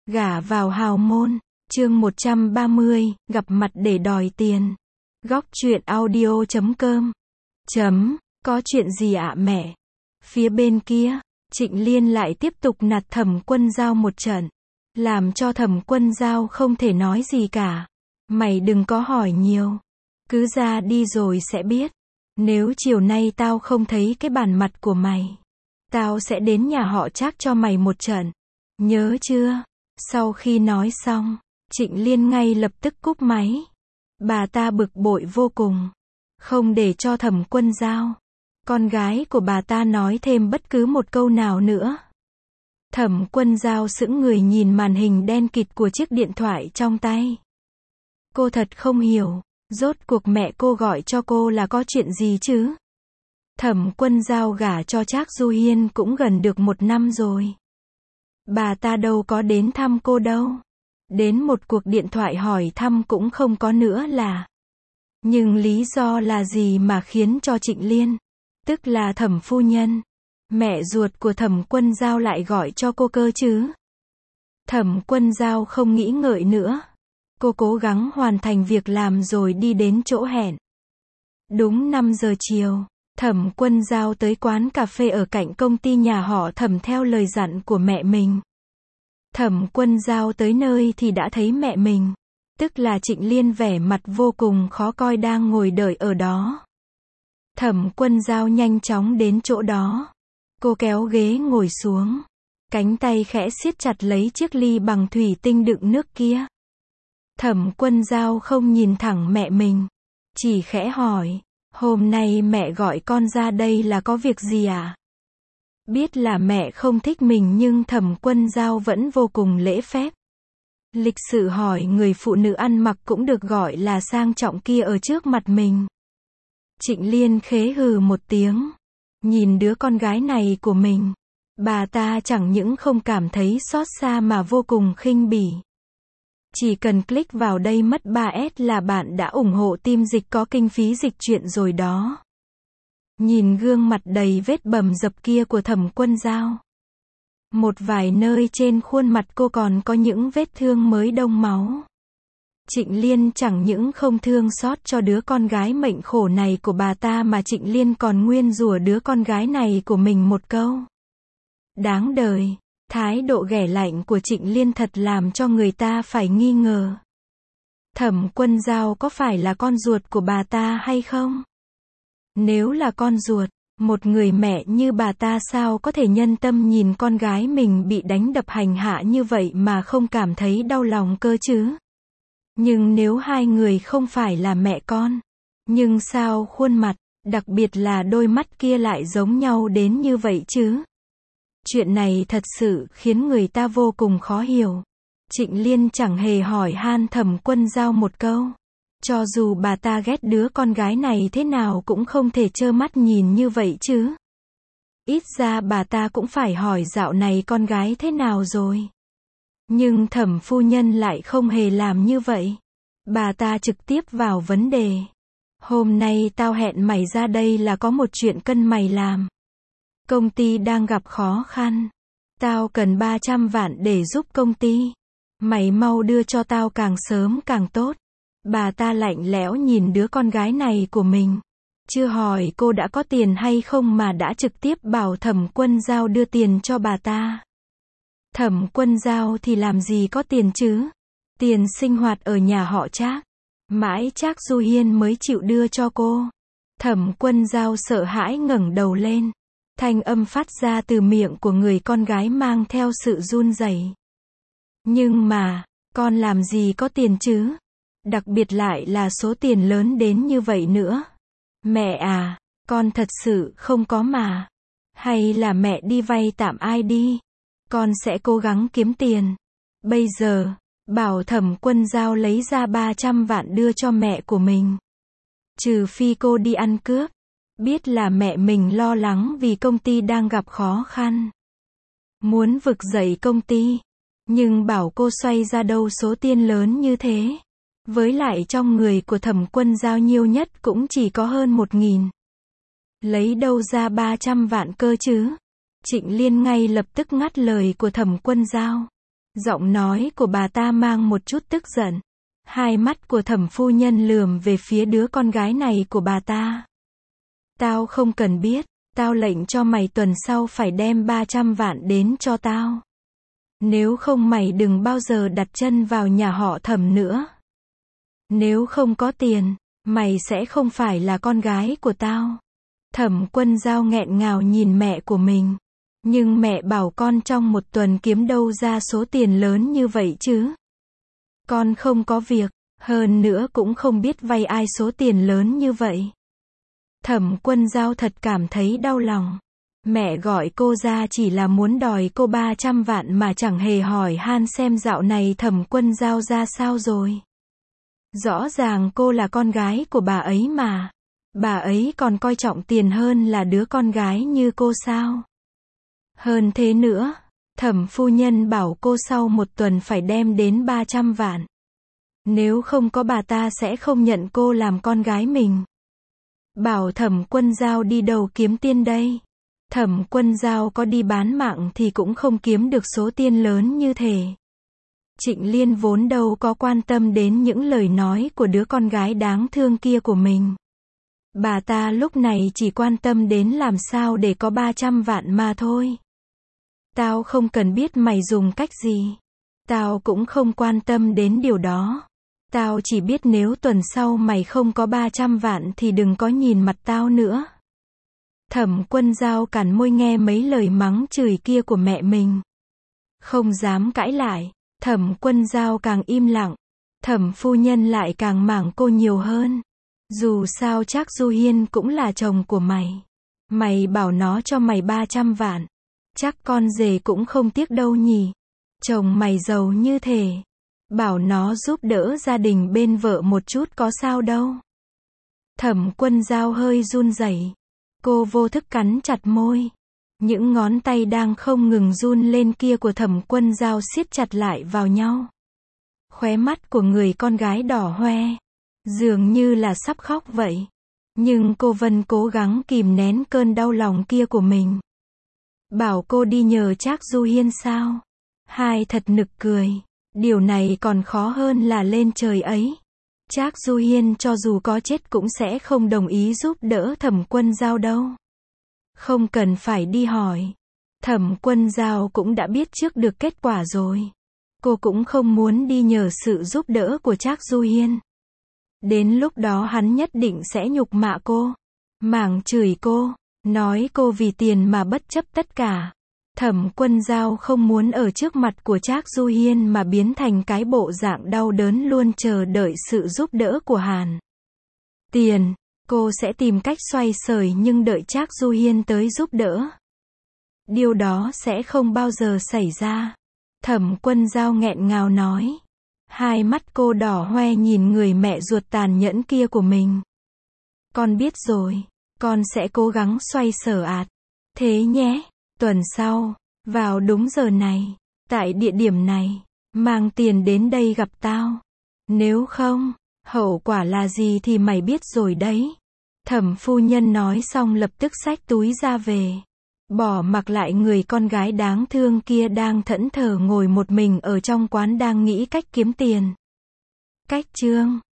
Gả vào hào môn, chương 130, gặp mặt để đòi tiền. Góc truyện audio.com. Có chuyện gì ạ mẹ? Phía bên kia, Trịnh Liên lại tiếp tục nạt Thẩm Quân Dao một trận, làm cho Thẩm Quân Dao không thể nói gì cả. Mày đừng có hỏi nhiều, cứ ra đi rồi sẽ biết. Nếu chiều nay tao không thấy cái bản mặt của mày, tao sẽ đến nhà họ Trác cho mày một trận. Nhớ chưa? Sau khi nói xong, Trịnh Liên ngay lập tức cúp máy. Bà ta bực bội vô cùng, không để cho Thẩm Quân Dao, con gái của bà ta, nói thêm bất cứ một câu nào nữa. Thẩm Quân Dao sững người nhìn màn hình đen kịt của chiếc điện thoại trong tay. Cô thật không hiểu, rốt cuộc mẹ cô gọi cho cô là có chuyện gì chứ? Thẩm Quân Dao gả cho Trác Du Hiên cũng gần được 1 năm rồi. Bà ta đâu có đến thăm cô đâu. Đến một cuộc điện thoại hỏi thăm cũng không có nữa là. Nhưng lý do là gì mà khiến cho Trịnh Liên, tức là Thẩm phu nhân, mẹ ruột của Thẩm Quân Dao lại gọi cho cô cơ chứ? Thẩm Quân Dao không nghĩ ngợi nữa. Cô cố gắng hoàn thành việc làm rồi đi đến chỗ hẹn. Đúng 5 giờ chiều, Thẩm Quân Dao tới quán cà phê ở cạnh công ty nhà họ Thẩm theo lời dặn của mẹ mình. Thẩm Quân Dao tới nơi thì đã thấy mẹ mình, tức là Trịnh Liên, vẻ mặt vô cùng khó coi đang ngồi đợi ở đó. Thẩm Quân Dao nhanh chóng đến chỗ đó. Cô kéo ghế ngồi xuống, cánh tay khẽ siết chặt lấy chiếc ly bằng thủy tinh đựng nước kia. Thẩm Quân Dao không nhìn thẳng mẹ mình, chỉ khẽ hỏi, hôm nay mẹ gọi con ra đây là có việc gì à? Biết là mẹ không thích mình nhưng Thẩm Quân Dao vẫn vô cùng lễ phép, lịch sự hỏi người phụ nữ ăn mặc cũng được gọi là sang trọng kia ở trước mặt mình. Trịnh Liên khế hừ một tiếng, nhìn đứa con gái này của mình, bà ta chẳng những không cảm thấy xót xa mà vô cùng khinh bỉ. Chỉ cần click vào đây mất 3S là bạn đã ủng hộ team dịch có kinh phí dịch truyện rồi đó. Nhìn gương mặt đầy vết bầm dập kia của Thẩm Quân Dao, một vài nơi trên khuôn mặt cô còn có những vết thương mới đông máu. Trịnh Liên chẳng những không thương xót cho đứa con gái mệnh khổ này của bà ta mà Trịnh Liên còn nguyên rủa đứa con gái này của mình một câu. Đáng đời. Thái độ ghẻ lạnh của Trịnh Liên thật làm cho người ta phải nghi ngờ. Thẩm Quân Dao có phải là con ruột của bà ta hay không? Nếu là con ruột, một người mẹ như bà ta sao có thể nhân tâm nhìn con gái mình bị đánh đập hành hạ như vậy mà không cảm thấy đau lòng cơ chứ? Nhưng nếu hai người không phải là mẹ con, nhưng sao khuôn mặt, đặc biệt là đôi mắt kia lại giống nhau đến như vậy chứ? Chuyện này thật sự khiến người ta vô cùng khó hiểu. Trịnh Liên chẳng hề hỏi han Thẩm Quân Dao một câu. Cho dù bà ta ghét đứa con gái này thế nào cũng không thể trơ mắt nhìn như vậy chứ. Ít ra bà ta cũng phải hỏi dạo này con gái thế nào rồi. Nhưng Thẩm phu nhân lại không hề làm như vậy. Bà ta trực tiếp vào vấn đề. Hôm nay tao hẹn mày ra đây là có một chuyện cần mày làm. Công ty đang gặp khó khăn. Tao cần 300 vạn để giúp công ty. Mày mau đưa cho tao càng sớm càng tốt. Bà ta lạnh lẽo nhìn đứa con gái này của mình. Chưa hỏi cô đã có tiền hay không mà đã trực tiếp bảo Thẩm Quân Dao đưa tiền cho bà ta. Thẩm Quân Dao thì làm gì có tiền chứ? Tiền sinh hoạt ở nhà họ Trác, mãi Trác Du Hiên mới chịu đưa cho cô. Thẩm Quân Dao sợ hãi ngẩng đầu lên. Thanh âm phát ra từ miệng của người con gái mang theo sự run rẩy. Nhưng mà, con làm gì có tiền chứ? Đặc biệt lại là số tiền lớn đến như vậy nữa. Mẹ à, con thật sự không có mà. Hay là mẹ đi vay tạm ai đi? Con sẽ cố gắng kiếm tiền. Bây giờ, bảo Thẩm Quân Dao lấy ra 300 vạn đưa cho mẹ của mình. Trừ phi cô đi ăn cướp. Biết là mẹ mình lo lắng vì công ty đang gặp khó khăn, muốn vực dậy công ty, nhưng bảo cô xoay ra đâu số tiền lớn như thế. Với lại trong người của Thẩm Quân Dao nhiều nhất cũng chỉ có hơn 1.000. Lấy đâu ra 300 vạn cơ chứ? Trịnh Liên ngay lập tức ngắt lời của Thẩm Quân Dao. Giọng nói của bà ta mang một chút tức giận. Hai mắt của Thẩm phu nhân lườm về phía đứa con gái này của bà ta. Tao không cần biết, tao lệnh cho mày tuần sau phải đem 300 vạn đến cho tao. Nếu không mày đừng bao giờ đặt chân vào nhà họ Thẩm nữa. Nếu không có tiền, mày sẽ không phải là con gái của tao. Thẩm Quân Dao nghẹn ngào nhìn mẹ của mình. Nhưng mẹ bảo con trong một tuần kiếm đâu ra số tiền lớn như vậy chứ. Con không có việc, hơn nữa cũng không biết vay ai số tiền lớn như vậy. Thẩm Quân Dao thật cảm thấy đau lòng. Mẹ gọi cô ra chỉ là muốn đòi cô 300 vạn mà chẳng hề hỏi han xem dạo này Thẩm Quân Dao ra sao rồi. Rõ ràng cô là con gái của bà ấy mà. Bà ấy còn coi trọng tiền hơn là đứa con gái như cô sao? Hơn thế nữa, Thẩm phu nhân bảo cô sau một tuần phải đem đến 300 vạn. Nếu không có bà ta sẽ không nhận cô làm con gái mình. Bảo Thẩm Quân Dao đi đâu kiếm tiền đây? Thẩm Quân Dao có đi bán mạng thì cũng không kiếm được số tiền lớn như thế. Trịnh Liên vốn đâu có quan tâm đến những lời nói của đứa con gái đáng thương kia của mình. Bà ta lúc này chỉ quan tâm đến làm sao để có 300 vạn mà thôi. Tao không cần biết mày dùng cách gì. Tao cũng không quan tâm đến điều đó. Tao chỉ biết nếu tuần sau mày không có 300 vạn thì đừng có nhìn mặt tao nữa. Thẩm Quân Dao cắn môi nghe mấy lời mắng chửi kia của mẹ mình. Không dám cãi lại. Thẩm Quân Dao càng im lặng. Thẩm phu nhân lại càng mảng cô nhiều hơn. Dù sao Trác Du Hiên cũng là chồng của mày. Mày bảo nó cho mày 300 vạn. Chắc con rể cũng không tiếc đâu nhỉ. Chồng mày giàu như thế. Bảo nó giúp đỡ gia đình bên vợ một chút có sao đâu. Thẩm Quân Dao hơi run rẩy. Cô vô thức cắn chặt môi. Những ngón tay đang không ngừng run lên kia của Thẩm Quân Dao siết chặt lại vào nhau. Khóe mắt của người con gái đỏ hoe. Dường như là sắp khóc vậy. Nhưng cô vẫn cố gắng kìm nén cơn đau lòng kia của mình. Bảo cô đi nhờ Trác Du Hiên sao? Hai thật nực cười. Điều này còn khó hơn là lên trời ấy. Trác Du Hiên cho dù có chết cũng sẽ không đồng ý giúp đỡ Thẩm Quân Dao đâu. Không cần phải đi hỏi. Thẩm Quân Dao cũng đã biết trước được kết quả rồi. Cô cũng không muốn đi nhờ sự giúp đỡ của Trác Du Hiên. Đến lúc đó hắn nhất định sẽ nhục mạ cô. Mảng chửi cô. Nói cô vì tiền mà bất chấp tất cả. Thẩm Quân Dao không muốn ở trước mặt của Trác Du Hiên mà biến thành cái bộ dạng đau đớn luôn chờ đợi sự giúp đỡ của hắn. Tiền, cô sẽ tìm cách xoay sở nhưng đợi Trác Du Hiên tới giúp đỡ. Điều đó sẽ không bao giờ xảy ra. Thẩm Quân Dao nghẹn ngào nói. Hai mắt cô đỏ hoe nhìn người mẹ ruột tàn nhẫn kia của mình. Con biết rồi, con sẽ cố gắng xoay sở ạt. Thế nhé, tuần sau, vào đúng giờ này, tại địa điểm này, mang tiền đến đây gặp tao. Nếu không, hậu quả là gì thì mày biết rồi đấy. Thẩm phu nhân nói xong lập tức xách túi ra về. Bỏ mặc lại người con gái đáng thương kia đang thẫn thờ ngồi một mình ở trong quán đang nghĩ cách kiếm tiền. Cách chương